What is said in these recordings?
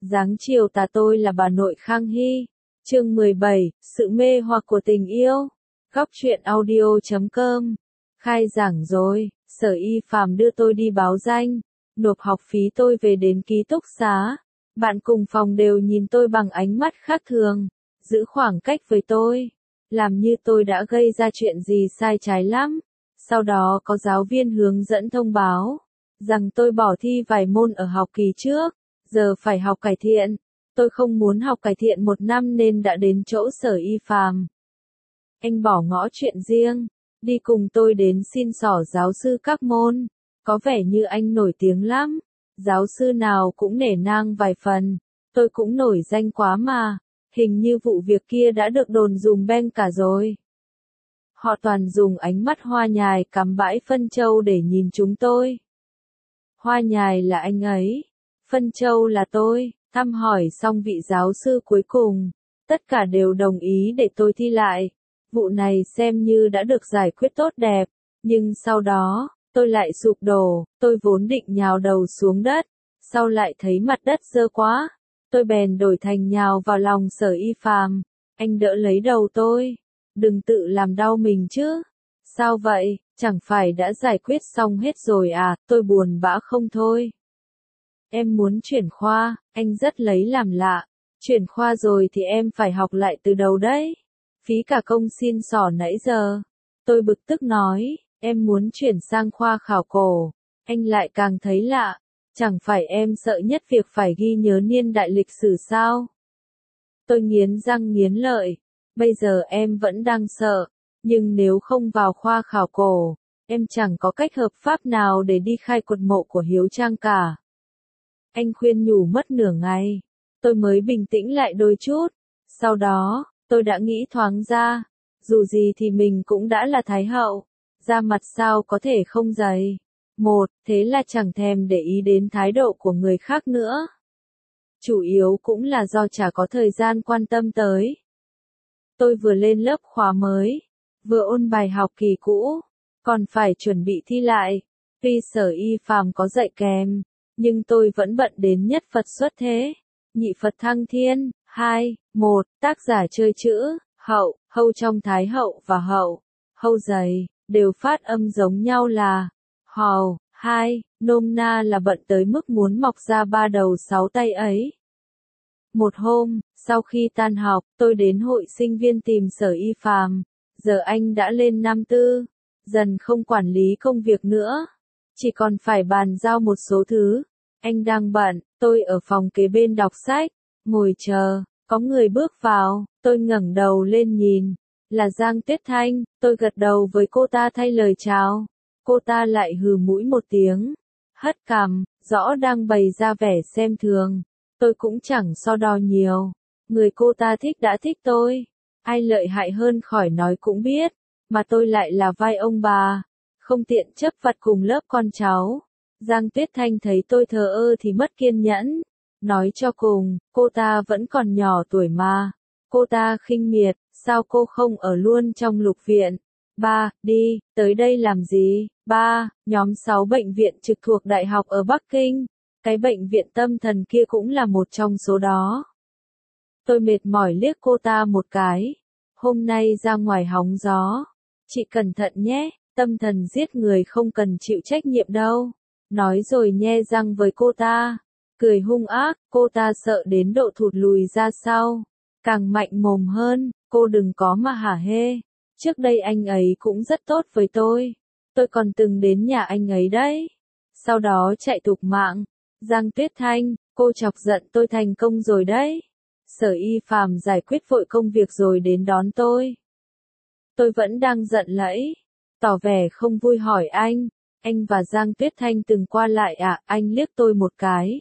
Dáng chiều tà tôi là bà nội Khang Hy. Chương 17, sự mê hoặc của tình yêu. Góc truyện audio.com. Khai giảng rồi, Sở Y Phàm đưa tôi đi báo danh, nộp học phí tôi về đến ký túc xá. Bạn cùng phòng đều nhìn tôi bằng ánh mắt khác thường, giữ khoảng cách với tôi, làm như tôi đã gây ra chuyện gì sai trái lắm. Sau đó có giáo viên hướng dẫn thông báo rằng tôi bỏ thi vài môn ở học kỳ trước, giờ phải học cải thiện. Tôi không muốn học cải thiện 1 năm nên đã đến chỗ Sở Y Phàm. Anh bỏ ngỏ chuyện riêng, đi cùng tôi đến xin xỏ giáo sư các môn. Có vẻ như anh nổi tiếng lắm, giáo sư nào cũng nể nang vài phần. Tôi cũng nổi danh quá mà, hình như vụ việc kia đã được đồn dùm beng cả rồi. Họ toàn dùng ánh mắt hoa nhài cắm bãi phân châu để nhìn chúng tôi. Hoa nhài là anh ấy, phân châu là tôi. Thăm hỏi xong vị giáo sư cuối cùng, tất cả đều đồng ý để tôi thi lại. Vụ này xem như đã được giải quyết tốt đẹp, nhưng sau đó, tôi lại sụp đổ. Tôi vốn định nhào đầu xuống đất, sau lại thấy mặt đất dơ quá, tôi bèn đổi thành nhào vào lòng Sở Y Phàm. Anh đỡ lấy đầu tôi, đừng tự làm đau mình chứ. Sao vậy, chẳng phải đã giải quyết xong hết rồi à? Tôi buồn bã không thôi. Em muốn chuyển khoa, anh rất lấy làm lạ. Chuyển khoa rồi thì em phải học lại từ đầu đấy. Phí cả công xin xỏ nãy giờ. Tôi bực tức nói, em muốn chuyển sang khoa khảo cổ. Anh lại càng thấy lạ. Chẳng phải em sợ nhất việc phải ghi nhớ niên đại lịch sử sao? Tôi nghiến răng nghiến lợi. Bây giờ em vẫn đang sợ. Nhưng nếu không vào khoa khảo cổ, em chẳng có cách hợp pháp nào để đi khai quật mộ của Hiếu Trang cả. Anh khuyên nhủ mất nửa ngày, tôi mới bình tĩnh lại đôi chút. Sau đó, tôi đã nghĩ thoáng ra, dù gì thì mình cũng đã là Thái hậu, da mặt sao có thể không dày. Thế là chẳng thèm để ý đến thái độ của người khác nữa. Chủ yếu cũng là do chả có thời gian quan tâm tới. Tôi vừa lên lớp khóa mới, vừa ôn bài học kỳ cũ, còn phải chuẩn bị thi lại. Tuy Sở Y Phàm có dạy kèm, nhưng tôi vẫn bận đến nhất Phật xuất thế, nhị Phật thăng thiên. 2, 1, tác giả chơi chữ, hậu, hâu trong Thái hậu và hậu, hâu dày, đều phát âm giống nhau là hầu. 2, nôm na là bận tới mức muốn mọc ra 3 đầu 6 tay ấy. Một hôm, sau khi tan học, tôi đến hội sinh viên tìm Sở Y Phàm. Giờ anh đã lên năm tư, dần không quản lý công việc nữa, chỉ còn phải bàn giao một số thứ. Anh đang bận, tôi ở phòng kế bên đọc sách, ngồi chờ. Có người bước vào, tôi ngẩng đầu lên nhìn, là Giang Tuyết Thanh. Tôi gật đầu với cô ta thay lời chào. Cô ta lại hừ mũi một tiếng, hất cằm, rõ đang bày ra vẻ xem thường. Tôi cũng chẳng so đo nhiều, người cô ta thích đã thích tôi, ai lợi hại hơn khỏi nói cũng biết, mà tôi lại là vai ông bà, không tiện chấp vặt cùng lớp con cháu. Giang Tuyết Thanh thấy tôi thờ ơ thì mất kiên nhẫn, nói cho cùng, cô ta vẫn còn nhỏ tuổi mà. Cô ta khinh miệt, sao cô không ở luôn trong Lục viện? Ba, đi, tới đây làm gì? Ba, nhóm 6 bệnh viện trực thuộc đại học ở Bắc Kinh, cái bệnh viện tâm thần kia cũng là một trong số đó. Tôi mệt mỏi liếc cô ta một cái. Hôm nay ra ngoài hóng gió. Chị cẩn thận nhé, tâm thần giết người không cần chịu trách nhiệm đâu. Nói rồi nhe răng với cô ta, cười hung ác. Cô ta sợ đến độ thụt lùi ra sau, càng mạnh mồm hơn. Cô đừng có mà hả hê, trước đây anh ấy cũng rất tốt với tôi còn từng đến nhà anh ấy đấy, sau đó chạy thục mạng. Giang Tuyết Thanh, cô chọc giận tôi thành công rồi đấy. Sở Y Phàm giải quyết vội công việc rồi đến đón tôi. Tôi vẫn đang giận lẫy, tỏ vẻ không vui hỏi anh và Giang Tuyết Thanh từng qua lại à? Anh liếc tôi một cái,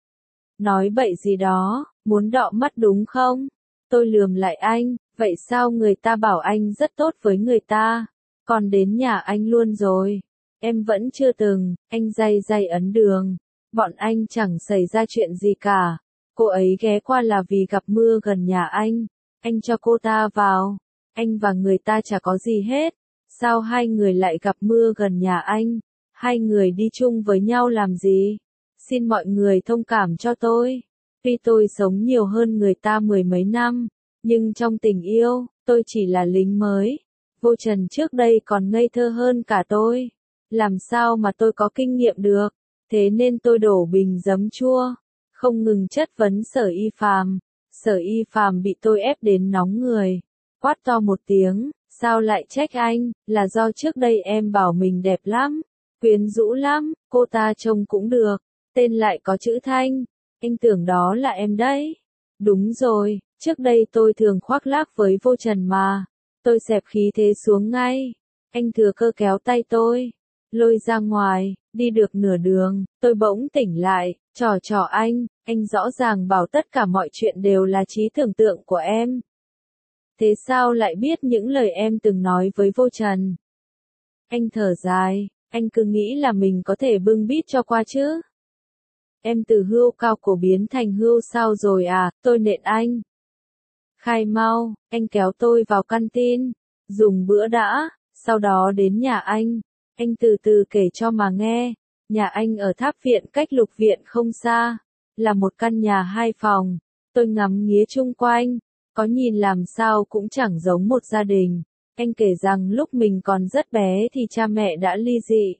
nói bậy gì đó, muốn đọ mắt đúng không? Tôi lườm lại anh, vậy sao người ta bảo anh rất tốt với người ta, còn đến nhà anh luôn rồi? Em vẫn chưa từng. Anh day day ấn đường, bọn anh chẳng xảy ra chuyện gì cả. Cô ấy ghé qua là vì gặp mưa gần nhà anh cho cô ta vào. Anh và người ta chả có gì hết, sao hai người lại gặp mưa gần nhà anh? Hai người đi chung với nhau làm gì? Xin mọi người thông cảm cho tôi. Tuy tôi sống nhiều hơn người ta mười mấy năm, nhưng trong tình yêu, tôi chỉ là lính mới. Vô Trần trước đây còn ngây thơ hơn cả tôi. Làm sao mà tôi có kinh nghiệm được? Thế nên tôi đổ bình giấm chua, không ngừng chất vấn Sở Y Phàm. Sở Y Phàm bị tôi ép đến nóng người, quát to một tiếng, sao lại trách anh, là do trước đây em bảo mình đẹp lắm, quyến rũ lắm, cô ta trông cũng được, tên lại có chữ Thanh, anh tưởng đó là em đấy. Đúng rồi, trước đây tôi thường khoác lác với Vô Trần mà. Tôi xẹp khí thế xuống ngay. Anh thừa cơ kéo tay tôi, lôi ra ngoài, đi được nửa đường, tôi bỗng tỉnh lại, trò anh rõ ràng bảo tất cả mọi chuyện đều là trí tưởng tượng của em. Thế sao lại biết những lời em từng nói với Vô Trần? Anh thở dài, anh cứ nghĩ là mình có thể bưng bít cho qua chứ. Em từ hươu cao cổ biến thành hươu sao rồi à, tôi nện anh. Khai mau, anh kéo tôi vào căn tin, dùng bữa đã, sau đó đến nhà anh từ từ kể cho mà nghe. Nhà anh ở Tháp Viện cách Lục Viện không xa, là một căn nhà 2 phòng, tôi ngắm nghía chung quanh, có nhìn làm sao cũng chẳng giống một gia đình. Anh kể rằng lúc mình còn rất bé thì cha mẹ đã ly dị.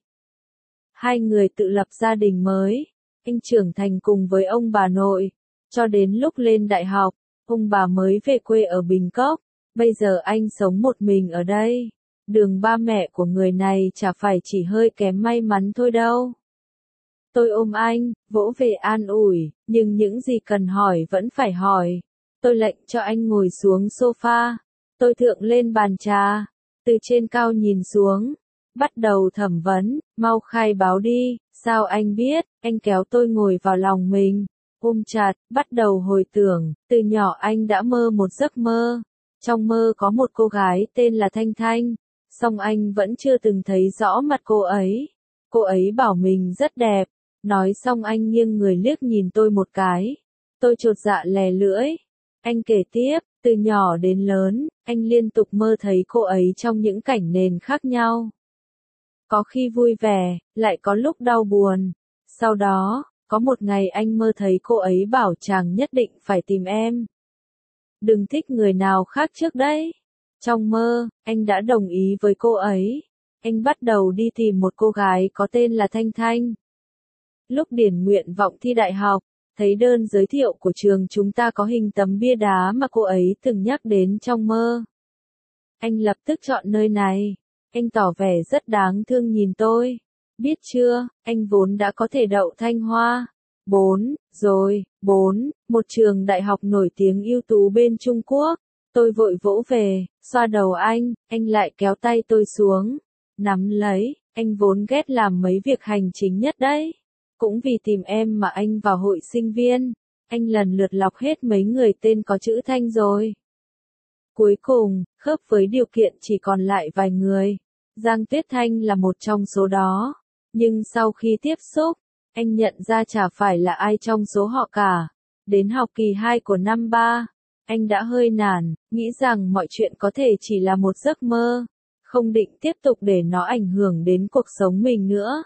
Hai người tự lập gia đình mới, anh trưởng thành cùng với ông bà nội, cho đến lúc lên đại học, ông bà mới về quê ở Bình Cốc, bây giờ anh sống một mình ở đây. Đường ba mẹ của người này chả phải chỉ hơi kém may mắn thôi đâu. Tôi ôm anh, vỗ về an ủi, nhưng những gì cần hỏi vẫn phải hỏi. Tôi lệnh cho anh ngồi xuống sofa. Tôi thượng lên bàn trà, từ trên cao nhìn xuống, bắt đầu thẩm vấn, mau khai báo đi, sao anh biết, anh kéo tôi ngồi vào lòng mình, ôm chặt, bắt đầu hồi tưởng, từ nhỏ anh đã mơ một giấc mơ. Trong mơ có một cô gái tên là Thanh Thanh, song anh vẫn chưa từng thấy rõ mặt cô ấy. Cô ấy bảo mình rất đẹp, nói xong anh nghiêng người liếc nhìn tôi một cái. Tôi chột dạ lè lưỡi. Anh kể tiếp, từ nhỏ đến lớn, anh liên tục mơ thấy cô ấy trong những cảnh nền khác nhau. Có khi vui vẻ, lại có lúc đau buồn. Sau đó, có một ngày anh mơ thấy cô ấy bảo chàng nhất định phải tìm em. Đừng thích người nào khác trước đấy. Trong mơ, anh đã đồng ý với cô ấy. Anh bắt đầu đi tìm một cô gái có tên là Thanh Thanh. Lúc điền nguyện vọng thi đại học, thấy đơn giới thiệu của trường chúng ta có hình tấm bia đá mà cô ấy từng nhắc đến trong mơ. Anh lập tức chọn nơi này. Anh tỏ vẻ rất đáng thương nhìn tôi. Biết chưa, anh vốn đã có thể đậu Thanh Hoa. 4, rồi, 4, một trường đại học nổi tiếng ưu tú bên Trung Quốc. Tôi vội vỗ về, xoa đầu anh lại kéo tay tôi xuống. Nắm lấy, anh vốn ghét làm mấy việc hành chính nhất đấy. Cũng vì tìm em mà anh vào hội sinh viên. Anh lần lượt lọc hết mấy người tên có chữ Thanh rồi. Cuối cùng, khớp với điều kiện chỉ còn lại vài người. Giang Tuyết Thanh là một trong số đó. Nhưng sau khi tiếp xúc, anh nhận ra chả phải là ai trong số họ cả. Đến học kỳ 2 của năm 3, anh đã hơi nản, nghĩ rằng mọi chuyện có thể chỉ là một giấc mơ. Không định tiếp tục để nó ảnh hưởng đến cuộc sống mình nữa.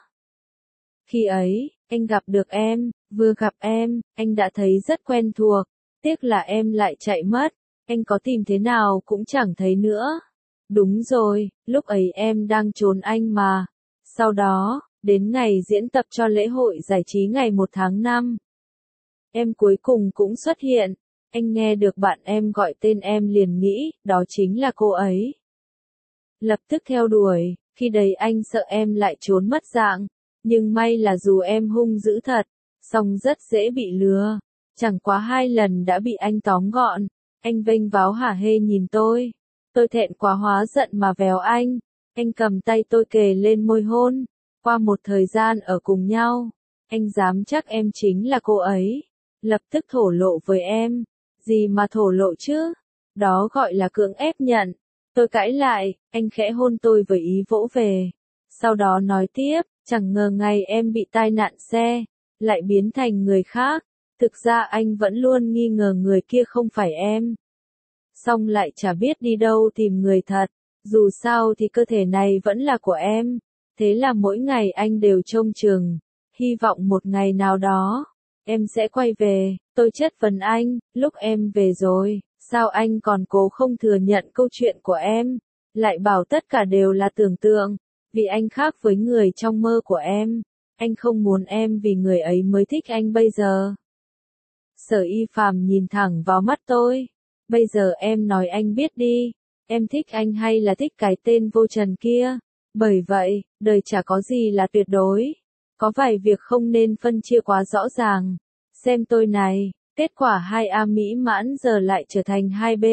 Khi ấy, anh gặp được em, vừa gặp em, anh đã thấy rất quen thuộc. Tiếc là em lại chạy mất. Anh có tìm thế nào cũng chẳng thấy nữa. Đúng rồi, lúc ấy em đang trốn anh mà. Sau đó, đến ngày diễn tập cho lễ hội giải trí ngày 1 tháng 5. Em cuối cùng cũng xuất hiện. Anh nghe được bạn em gọi tên em liền nghĩ, đó chính là cô ấy. Lập tức theo đuổi, khi đấy anh sợ em lại trốn mất dạng. Nhưng may là dù em hung dữ thật, song rất dễ bị lừa. Chẳng quá 2 lần đã bị anh tóm gọn. Anh vênh váo hả hê nhìn tôi. Tôi thẹn quá hóa giận mà véo anh. Anh cầm tay tôi kề lên môi hôn. Qua một thời gian ở cùng nhau, anh dám chắc em chính là cô ấy. Lập tức thổ lộ với em. Gì mà thổ lộ chứ? Đó gọi là cưỡng ép nhận. Tôi cãi lại, anh khẽ hôn tôi với ý vỗ về. Sau đó nói tiếp, chẳng ngờ ngày em bị tai nạn xe, lại biến thành người khác. Thực ra anh vẫn luôn nghi ngờ người kia không phải em. Song lại chả biết đi đâu tìm người thật. Dù sao thì cơ thể này vẫn là của em. Thế là mỗi ngày anh đều trông chừng, hy vọng một ngày nào đó, em sẽ quay về. Tôi chất vấn anh, lúc em về rồi, sao anh còn cố không thừa nhận câu chuyện của em, lại bảo tất cả đều là tưởng tượng, vì anh khác với người trong mơ của em. Anh không muốn em vì người ấy mới thích anh bây giờ. Sở Y Phàm nhìn thẳng vào mắt tôi. Bây giờ em nói anh biết đi, em thích anh hay là thích cái tên vô trần kia? Bởi vậy, đời chả có gì là tuyệt đối. Có vài việc không nên phân chia quá rõ ràng. Xem tôi này, kết quả 2A mỹ mãn giờ lại trở thành 2B.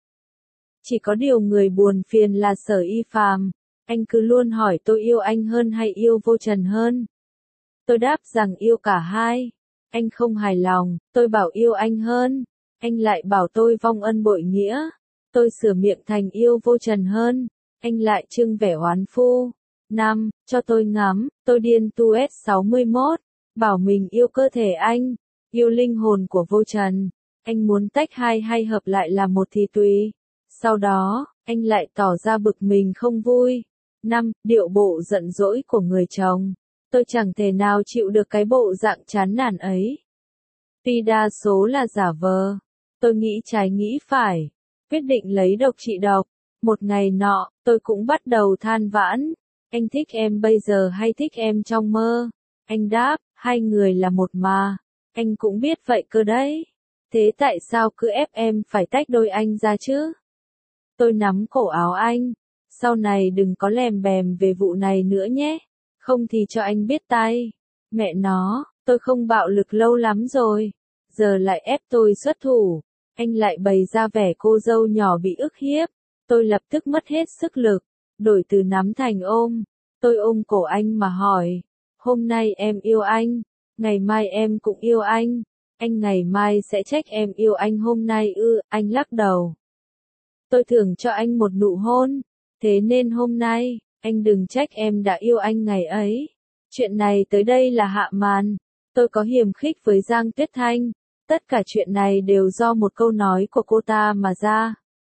Chỉ có điều người buồn phiền là Sở Y Phàm. Anh cứ luôn hỏi tôi yêu anh hơn hay yêu vô trần hơn. Tôi đáp rằng yêu cả hai. Anh không hài lòng, tôi bảo yêu anh hơn. Anh lại bảo tôi vong ân bội nghĩa. Tôi sửa miệng thành yêu vô trần hơn. Anh lại trưng vẻ oán phu. Cho tôi ngắm, tôi điên tu S61. Bảo mình yêu cơ thể anh, yêu linh hồn của vô trần. Anh muốn tách hai hay hợp lại là một thì tùy. Sau đó, anh lại tỏ ra bực mình không vui. Điệu bộ giận dỗi của người chồng. Tôi chẳng thể nào chịu được cái bộ dạng chán nản ấy. Tuy đa số là giả vờ, tôi nghĩ trái nghĩ phải, quyết định lấy độc trị độc. Một ngày nọ, tôi cũng bắt đầu than vãn. Anh thích em bây giờ hay thích em trong mơ? Anh đáp, hai người là một mà. Anh cũng biết vậy cơ đấy. Thế tại sao cứ ép em phải tách đôi anh ra chứ? Tôi nắm cổ áo anh. Sau này đừng có lèm bèm về vụ này nữa nhé. Không thì cho anh biết tay. Mẹ nó, tôi không bạo lực lâu lắm rồi. Giờ lại ép tôi xuất thủ. Anh lại bày ra vẻ cô dâu nhỏ bị ức hiếp. Tôi lập tức mất hết sức lực. Đổi từ nắm thành ôm. Tôi ôm cổ anh mà hỏi. Hôm nay em yêu anh. Ngày mai em cũng yêu anh. Anh ngày mai sẽ trách em yêu anh hôm nay ư? Anh lắc đầu. Tôi thưởng cho anh một nụ hôn. Thế nên hôm nay, anh đừng trách em đã yêu anh ngày ấy. Chuyện này tới đây là hạ màn. Tôi có hiềm khích với Giang Tuyết Thanh. Tất cả chuyện này đều do một câu nói của cô ta mà ra.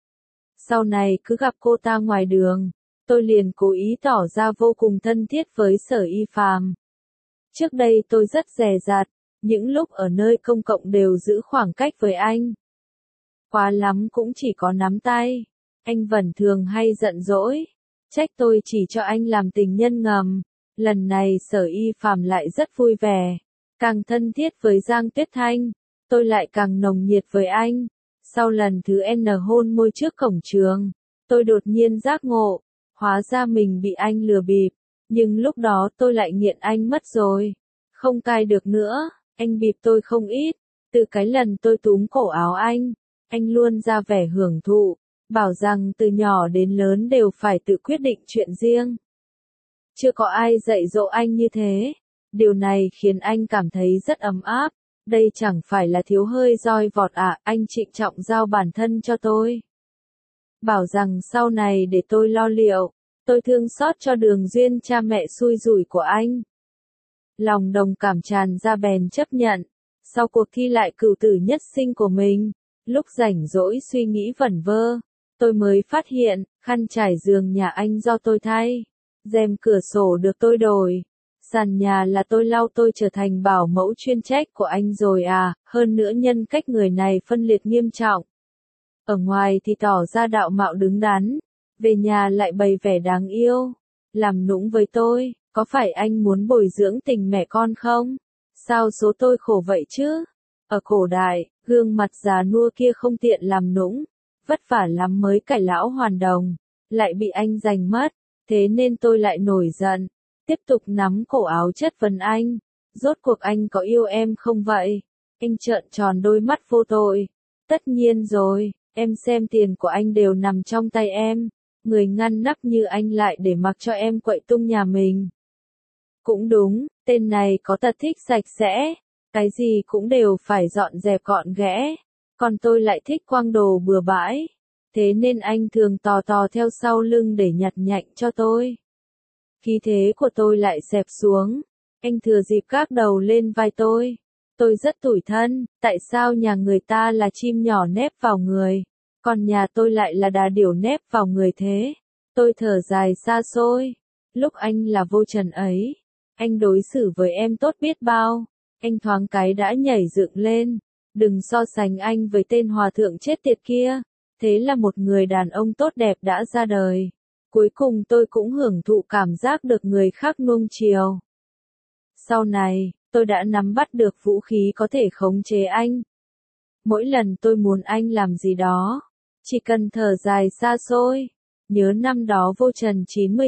Sau này cứ gặp cô ta ngoài đường, tôi liền cố ý tỏ ra vô cùng thân thiết với Sở Y Phàm. Trước đây tôi rất dè dặt, những lúc ở nơi công cộng đều giữ khoảng cách với anh. Quá lắm cũng chỉ có nắm tay. Anh vẫn thường hay giận dỗi, trách tôi chỉ cho anh làm tình nhân ngầm. Lần này Sở Y Phàm lại rất vui vẻ, càng thân thiết với Giang Tuyết Thanh, tôi lại càng nồng nhiệt với anh. Sau lần thứ N hôn môi trước cổng trường, tôi đột nhiên giác ngộ, hóa ra mình bị anh lừa bịp, nhưng lúc đó tôi lại nghiện anh mất rồi, không cai được nữa, anh bịp tôi không ít, từ cái lần tôi túm cổ áo anh luôn ra vẻ hưởng thụ, bảo rằng từ nhỏ đến lớn đều phải tự quyết định chuyện riêng. Chưa có ai dạy dỗ anh như thế, điều này khiến anh cảm thấy rất ấm áp. Đây chẳng phải là thiếu hơi roi vọt à, anh trịnh trọng giao bản thân cho tôi. Bảo rằng sau này để tôi lo liệu, tôi thương xót cho đường duyên cha mẹ xui rủi của anh. Lòng đồng cảm tràn ra bèn chấp nhận, sau cuộc thi lại cửu tử nhất sinh của mình, lúc rảnh rỗi suy nghĩ vẩn vơ, tôi mới phát hiện, khăn trải giường nhà anh do tôi thay, rèm cửa sổ được tôi đổi. Sàn nhà là tôi lau, tôi trở thành bảo mẫu chuyên trách của anh rồi à, hơn nữa nhân cách người này phân liệt nghiêm trọng. Ở ngoài thì tỏ ra đạo mạo đứng đắn, về nhà lại bày vẻ đáng yêu, làm nũng với tôi, có phải anh muốn bồi dưỡng tình mẹ con không? Sao số tôi khổ vậy chứ? Ở cổ đại, gương mặt già nua kia không tiện làm nũng, vất vả lắm mới cải lão hoàn đồng, lại bị anh giành mất, thế nên tôi lại nổi giận. Tiếp tục nắm cổ áo chất vấn anh. Rốt cuộc anh có yêu em không vậy? Anh trợn tròn đôi mắt vô tội. Tất nhiên rồi, em xem tiền của anh đều nằm trong tay em. Người ngăn nắp như anh lại để mặc cho em quậy tung nhà mình. Cũng đúng, tên này có tật thích sạch sẽ. Cái gì cũng đều phải dọn dẹp gọn ghẽ. Còn tôi lại thích quăng đồ bừa bãi. Thế nên anh thường tò tò theo sau lưng để nhặt nhạnh cho tôi. Khí thế của tôi lại xẹp xuống. Anh thừa dịp gác đầu lên vai tôi. Tôi rất tủi thân, tại sao nhà người ta là chim nhỏ nép vào người, còn nhà tôi lại là đà điểu nép vào người thế? Tôi thở dài xa xôi. Lúc anh là vô trần ấy, anh đối xử với em tốt biết bao. Anh thoáng cái đã nhảy dựng lên. Đừng so sánh anh với tên hòa thượng chết tiệt kia. Thế là một người đàn ông tốt đẹp đã ra đời. Cuối cùng tôi cũng hưởng thụ cảm giác được người khác nuông chiều. Sau này, tôi đã nắm bắt được vũ khí có thể khống chế anh. Mỗi lần tôi muốn anh làm gì đó, chỉ cần thở dài xa xôi. Nhớ năm đó vô trần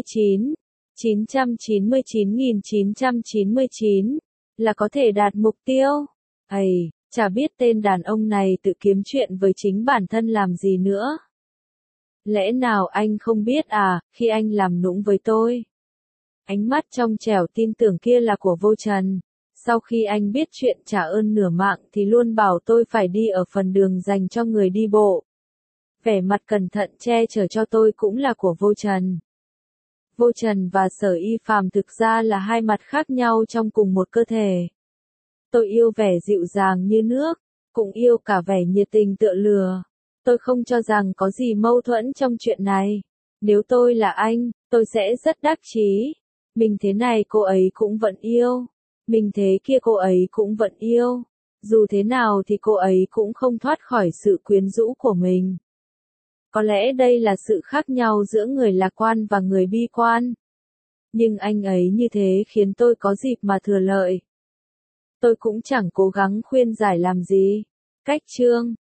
999 là có thể đạt mục tiêu. Ây, chả biết tên đàn ông này tự kiếm chuyện với chính bản thân làm gì nữa. Lẽ nào anh không biết à, khi anh làm nũng với tôi. Ánh mắt trong trẻo tin tưởng kia là của vô trần. Sau khi anh biết chuyện trả ơn nửa mạng thì luôn bảo tôi phải đi ở phần đường dành cho người đi bộ. Vẻ mặt cẩn thận che chở cho tôi cũng là của vô trần. Vô trần và Sở Y Phàm thực ra là hai mặt khác nhau trong cùng một cơ thể. Tôi yêu vẻ dịu dàng như nước, cũng yêu cả vẻ nhiệt tình tựa lửa. Tôi không cho rằng có gì mâu thuẫn trong chuyện này. Nếu tôi là anh, tôi sẽ rất đắc chí. Mình thế này cô ấy cũng vẫn yêu. Mình thế kia cô ấy cũng vẫn yêu. Dù thế nào thì cô ấy cũng không thoát khỏi sự quyến rũ của mình. Có lẽ đây là sự khác nhau giữa người lạc quan và người bi quan. Nhưng anh ấy như thế khiến tôi có dịp mà thừa lợi. Tôi cũng chẳng cố gắng khuyên giải làm gì. Cách chương